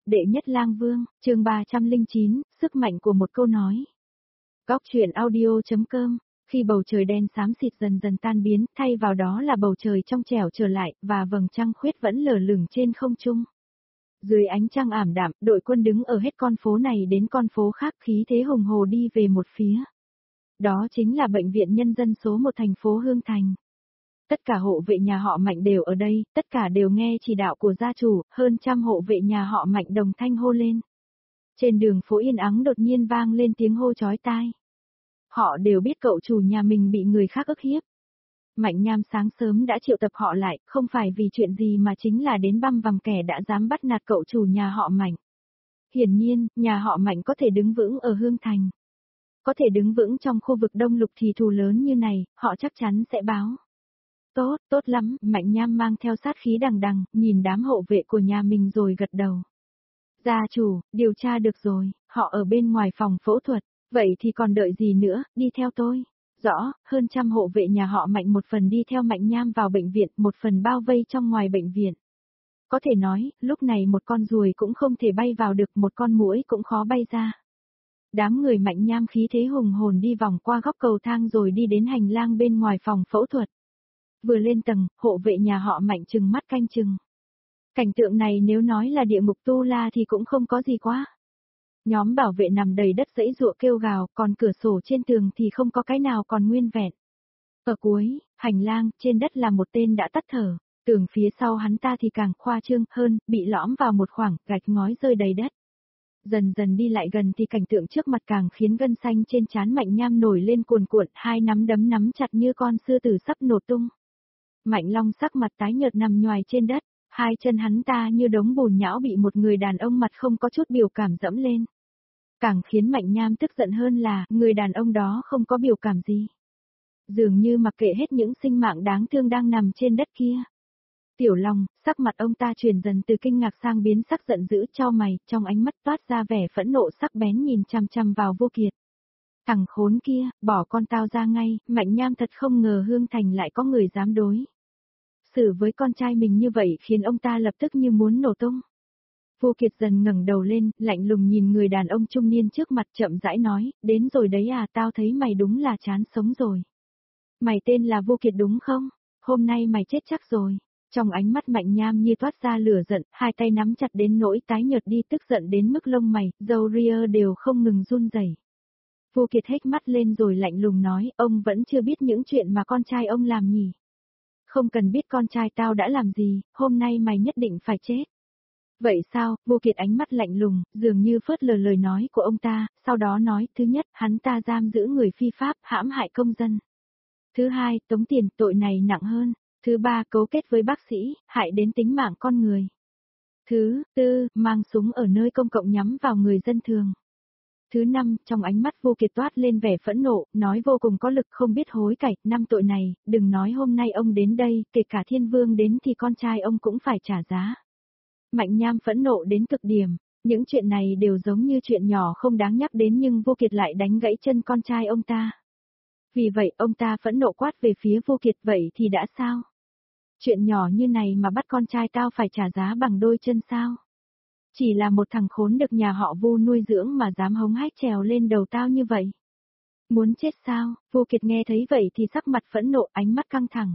Đệ nhất lang vương, chương 309, sức mạnh của một câu nói. Góc truyện audio.com. Khi bầu trời đen xám xịt dần dần tan biến, thay vào đó là bầu trời trong trẻo trở lại, và vầng trăng khuyết vẫn lờ lửng trên không trung. Dưới ánh trăng ảm đạm, đội quân đứng ở hết con phố này đến con phố khác, khí thế hùng hồ đi về một phía. Đó chính là bệnh viện nhân dân số 1 thành phố Hương Thành. Tất cả hộ vệ nhà họ Mạnh đều ở đây, tất cả đều nghe chỉ đạo của gia chủ, hơn trăm hộ vệ nhà họ Mạnh đồng thanh hô lên. Trên đường phố yên ắng đột nhiên vang lên tiếng hô chói tai. Họ đều biết cậu chủ nhà mình bị người khác ức hiếp. Mạnh Nham sáng sớm đã triệu tập họ lại, không phải vì chuyện gì mà chính là đến băm vằm kẻ đã dám bắt nạt cậu chủ nhà họ Mạnh. Hiển nhiên, nhà họ Mạnh có thể đứng vững ở Hương Thành. Có thể đứng vững trong khu vực đông lục thì thù lớn như này, họ chắc chắn sẽ báo. Tốt, tốt lắm, Mạnh Nham mang theo sát khí đằng đằng, nhìn đám hộ vệ của nhà mình rồi gật đầu. Gia chủ, điều tra được rồi, họ ở bên ngoài phòng phẫu thuật, vậy thì còn đợi gì nữa, đi theo tôi. Rõ, hơn trăm hộ vệ nhà họ Mạnh một phần đi theo Mạnh Nham vào bệnh viện, một phần bao vây trong ngoài bệnh viện. Có thể nói, lúc này một con ruồi cũng không thể bay vào được, một con muỗi cũng khó bay ra. Đám người Mạnh Nham khí thế hùng hồn đi vòng qua góc cầu thang rồi đi đến hành lang bên ngoài phòng phẫu thuật. Vừa lên tầng, hộ vệ nhà họ Mạnh trừng mắt canh chừng. Cảnh tượng này nếu nói là địa ngục Tu La thì cũng không có gì quá. Nhóm bảo vệ nằm đầy đất giãy giụa kêu gào, còn cửa sổ trên tường thì không có cái nào còn nguyên vẹn. Ở cuối, hành lang, trên đất là một tên đã tắt thở, tường phía sau hắn ta thì càng khoa trương hơn, bị lõm vào một khoảng, gạch ngói rơi đầy đất. Dần dần đi lại gần thì cảnh tượng trước mặt càng khiến gân xanh trên trán Mạnh Nham nổi lên cuồn cuộn, hai nắm đấm nắm chặt như con sư tử sắp nổ tung. Mạnh Long sắc mặt tái nhợt nằm nhoài trên đất, hai chân hắn ta như đống bùn nhão bị một người đàn ông mặt không có chút biểu cảm dẫm lên. Càng khiến Mạnh Nham tức giận hơn là, người đàn ông đó không có biểu cảm gì. Dường như mặc kệ hết những sinh mạng đáng thương đang nằm trên đất kia. Tiểu Long, sắc mặt ông ta chuyển dần từ kinh ngạc sang biến sắc giận dữ, chau mày, trong ánh mắt toát ra vẻ phẫn nộ sắc bén nhìn chằm chằm vào Vô Kiệt. Thằng khốn kia, bỏ con tao ra ngay, Mạnh Nham thật không ngờ Hương Thành lại có người dám đối xử với con trai mình như vậy khiến ông ta lập tức như muốn nổ tung. Vô Kiệt dần ngẩng đầu lên, lạnh lùng nhìn người đàn ông trung niên trước mặt chậm rãi nói, đến rồi đấy à, tao thấy mày đúng là chán sống rồi. Mày tên là Vô Kiệt đúng không? Hôm nay mày chết chắc rồi. Trong ánh mắt Mạnh Nham như toát ra lửa giận, hai tay nắm chặt đến nỗi tái nhợt đi, tức giận đến mức lông mày, râu ria đều không ngừng run rẩy. Vô Kiệt hét mắt lên rồi lạnh lùng nói, ông vẫn chưa biết những chuyện mà con trai ông làm nhỉ? Không cần biết con trai tao đã làm gì, hôm nay mày nhất định phải chết. Vậy sao? Vô Kiệt ánh mắt lạnh lùng, dường như phớt lờ lời nói của ông ta, sau đó nói, thứ nhất, hắn ta giam giữ người phi pháp, hãm hại công dân. Thứ hai, tống tiền, tội này nặng hơn. Thứ ba, cấu kết với bác sĩ, hại đến tính mạng con người. Thứ tư, mang súng ở nơi công cộng nhắm vào người dân thường. Thứ năm, trong ánh mắt Vô Kiệt toát lên vẻ phẫn nộ, nói vô cùng có lực không biết hối cải, 5 tội này, đừng nói hôm nay ông đến đây, kể cả Thiên Vương đến thì con trai ông cũng phải trả giá. Mạnh Nham phẫn nộ đến cực điểm, những chuyện này đều giống như chuyện nhỏ không đáng nhắc đến nhưng Vô Kiệt lại đánh gãy chân con trai ông ta. Vì vậy ông ta phẫn nộ quát về phía Vô Kiệt, vậy thì đã sao? Chuyện nhỏ như này mà bắt con trai tao phải trả giá bằng đôi chân sao? Chỉ là một thằng khốn được nhà họ Vu nuôi dưỡng mà dám hống hách trèo lên đầu tao như vậy. Muốn chết sao? Vô Kiệt nghe thấy vậy thì sắc mặt phẫn nộ, ánh mắt căng thẳng.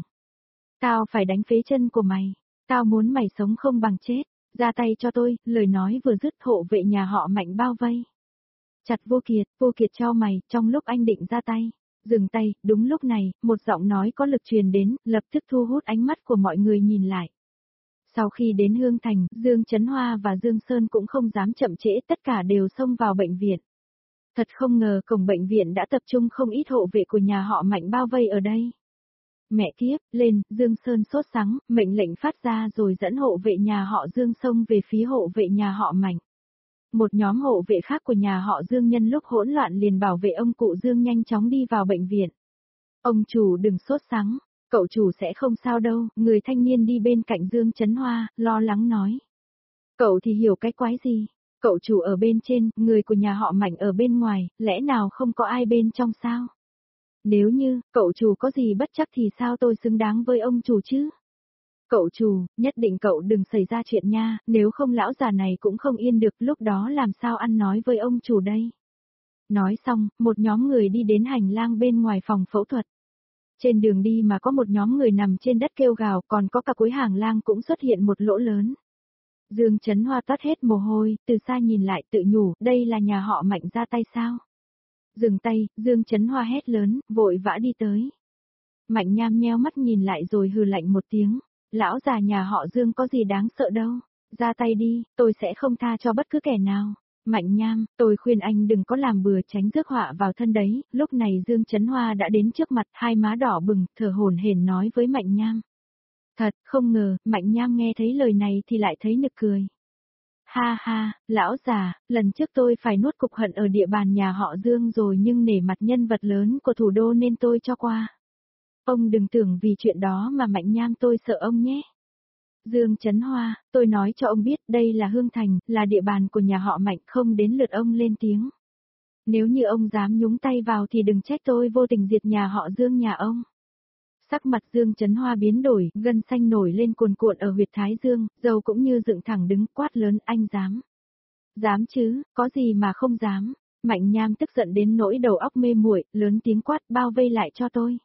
Tao phải đánh phế chân của mày. Tao muốn mày sống không bằng chết. Ra tay cho tôi, lời nói vừa dứt hộ vệ nhà họ Mạnh bao vây. Chặt Vô Kiệt cho mày, trong lúc anh định ra tay. Dừng tay, đúng lúc này, một giọng nói có lực truyền đến, lập tức thu hút ánh mắt của mọi người nhìn lại. Sau khi đến Hương Thành, Dương Chấn Hoa và Dương Sơn cũng không dám chậm trễ, tất cả đều xông vào bệnh viện. Thật không ngờ cổng bệnh viện đã tập trung không ít hộ vệ của nhà họ Mạnh bao vây ở đây. Mẹ kiếp, lên, Dương Sơn sốt sắng, mệnh lệnh phát ra rồi dẫn hộ vệ nhà họ Dương xông về phía hộ vệ nhà họ Mạnh. Một nhóm hộ vệ khác của nhà họ Dương nhân lúc hỗn loạn liền bảo vệ ông cụ Dương nhanh chóng đi vào bệnh viện. Ông chủ đừng sốt sắng, cậu chủ sẽ không sao đâu, người thanh niên đi bên cạnh Dương Chấn Hoa, lo lắng nói. Cậu thì hiểu cái quái gì, cậu chủ ở bên trên, người của nhà họ Mạnh ở bên ngoài, lẽ nào không có ai bên trong sao? Nếu như, cậu chủ có gì bất chắc thì sao tôi xứng đáng với ông chủ chứ? Cậu chủ, nhất định cậu đừng xảy ra chuyện nha, nếu không lão già này cũng không yên được, lúc đó làm sao ăn nói với ông chủ đây. Nói xong, một nhóm người đi đến hành lang bên ngoài phòng phẫu thuật. Trên đường đi mà có một nhóm người nằm trên đất kêu gào, còn có cả cuối hành lang cũng xuất hiện một lỗ lớn. Dương Chấn Hoa toát hết mồ hôi, từ xa nhìn lại tự nhủ, đây là nhà họ Mạnh ra tay sao? Dừng tay, Dương Chấn Hoa hét lớn, vội vã đi tới. Mạnh Nham nheo mắt nhìn lại rồi hừ lạnh một tiếng, lão già nhà họ Dương có gì đáng sợ đâu, ra tay đi, tôi sẽ không tha cho bất cứ kẻ nào. Mạnh Nham, tôi khuyên anh đừng có làm bừa, tránh rước họa vào thân đấy. Lúc này Dương Chấn Hoa đã đến trước mặt, hai má đỏ bừng, thở hổn hển nói với Mạnh Nham. Thật, không ngờ, Mạnh Nham nghe thấy lời này thì lại thấy nực cười. Ha ha, lão già, lần trước tôi phải nuốt cục hận ở địa bàn nhà họ Dương rồi, nhưng nể mặt nhân vật lớn của thủ đô nên tôi cho qua. Ông đừng tưởng vì chuyện đó mà Mạnh Nham tôi sợ ông nhé. Dương Chấn Hoa, tôi nói cho ông biết đây là Hương Thành, là địa bàn của nhà họ Mạnh, không đến lượt ông lên tiếng. Nếu như ông dám nhúng tay vào thì đừng trách tôi vô tình diệt nhà họ Dương nhà ông. Sắc mặt Dương Chấn Hoa biến đổi, gân xanh nổi lên cuồn cuộn ở huyệt thái dương, râu cũng như dựng thẳng đứng, quát lớn, anh dám. Dám chứ, có gì mà không dám. Mạnh Nham tức giận đến nỗi đầu óc mê muội, lớn tiếng quát, bao vây lại cho tôi.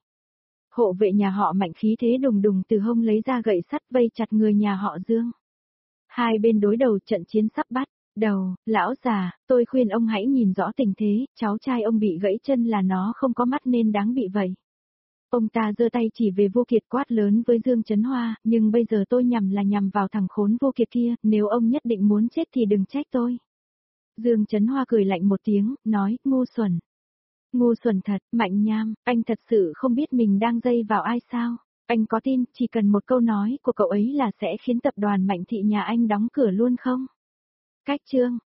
Hộ vệ nhà họ Mạnh khí thế đùng đùng từ hông lấy ra gậy sắt vây chặt người nhà họ Dương. Hai bên đối đầu, trận chiến sắp bắt đầu. Lão già, tôi khuyên ông hãy nhìn rõ tình thế, cháu trai ông bị gãy chân là nó không có mắt nên đáng bị vậy. Ông ta giơ tay chỉ về Vô Kiệt, quát lớn với Dương Chấn Hoa, nhưng bây giờ tôi nhằm vào thằng khốn Vô Kiệt kia, nếu ông nhất định muốn chết thì đừng trách tôi. Dương Chấn Hoa cười lạnh một tiếng, nói, ngu xuẩn. Ngu xuẩn thật, Mạnh Nham, anh thật sự không biết mình đang dây vào ai sao? Anh có tin, chỉ cần một câu nói của cậu ấy là sẽ khiến tập đoàn Mạnh Thị nhà anh đóng cửa luôn không? Cách chương